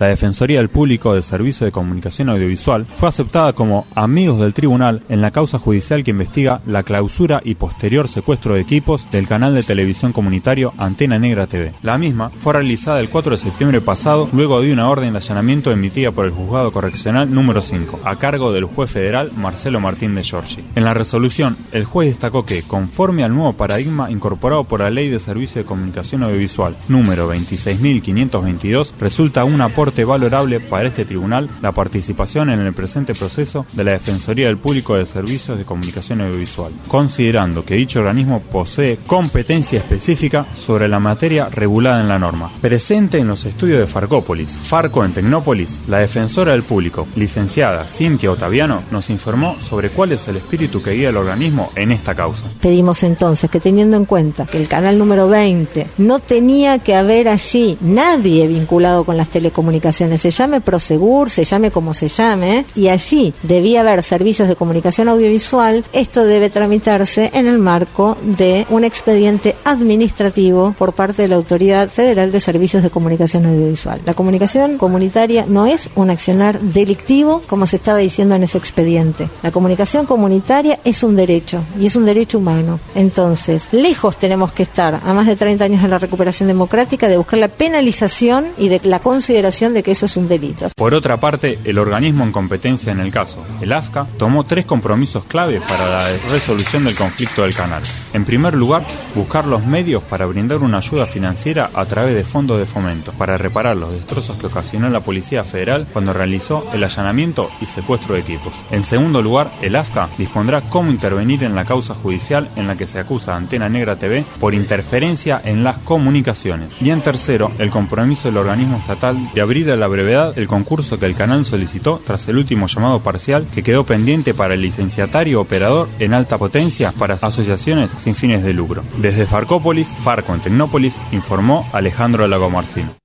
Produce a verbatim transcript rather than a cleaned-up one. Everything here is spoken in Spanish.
la Defensoría del Público del Servicio de Comunicación Audiovisual fue aceptada como amigos del tribunal en la causa judicial que investiga la clausura y posterior secuestro de equipos del canal de televisión comunitario Antena Negra T V. La misma fue realizada el cuatro de septiembre pasado luego de una orden de allanamiento emitida por el Juzgado Correccional número cinco, a cargo del juez federal Marcelo Martín de Giorgi. En la resolución, el juez destacó que, conforme al nuevo paradigma incorporado por la Ley de Servicio de Comunicación Audiovisual número veintiséis mil quinientos veintidós, resulta un aporte valorable para este tribunal la participación en el presente proceso de la Defensoría del Público de Servicios de Comunicación Audiovisual, considerando que dicho organismo posee competencia específica sobre la materia regulada en la norma. Presente en los estudios de Farcópolis, Farco en Tecnópolis, la defensora del público, licenciada Cintia Ottaviano, nos informó sobre cuál es el espíritu que guía el organismo en esta causa. Pedimos entonces que, teniendo en cuenta que el canal número veinte no tenía que haber allí nadie vinculado con las telecomunicaciones, se llame Prosegur, se llame como se llame, y allí debía haber servicios de comunicación audiovisual, esto debe tramitarse en el marco de un expediente administrativo por parte de la Autoridad Federal de Servicios de Comunicación Audiovisual. La comunicación comunitaria no es un accionar delictivo, como se estaba diciendo en ese expediente. La comunicación comunitaria es un derecho, y es un derecho humano. Entonces, lejos tenemos que estar, a más de treinta años de la recuperación democrática, de buscar la penalización y de la consideración de que eso es un delito. Por otra parte, el organismo en competencia en el caso, el A F C A, tomó tres compromisos clave para la resolución del conflicto del canal. En primer lugar, buscar los medios para brindar una ayuda financiera a través de fondos de fomento, para reparar los destrozos que ocasionó la Policía Federal cuando realizó el allanamiento y secuestro de equipos. En segundo lugar, el A F C A dispondrá cómo intervenir en la causa judicial en la que se acusa a Antena Negra T V por interferencia en las comunicaciones. Y en tercero, el compromiso del organismo estatal de abrir a la brevedad el concurso que el canal solicitó tras el último llamado parcial que quedó pendiente para el licenciatario operador en alta potencia para asociaciones sin fines de lucro. Desde Farcópolis, Farco en Tecnópolis, informó Alejandro Lagomarcino.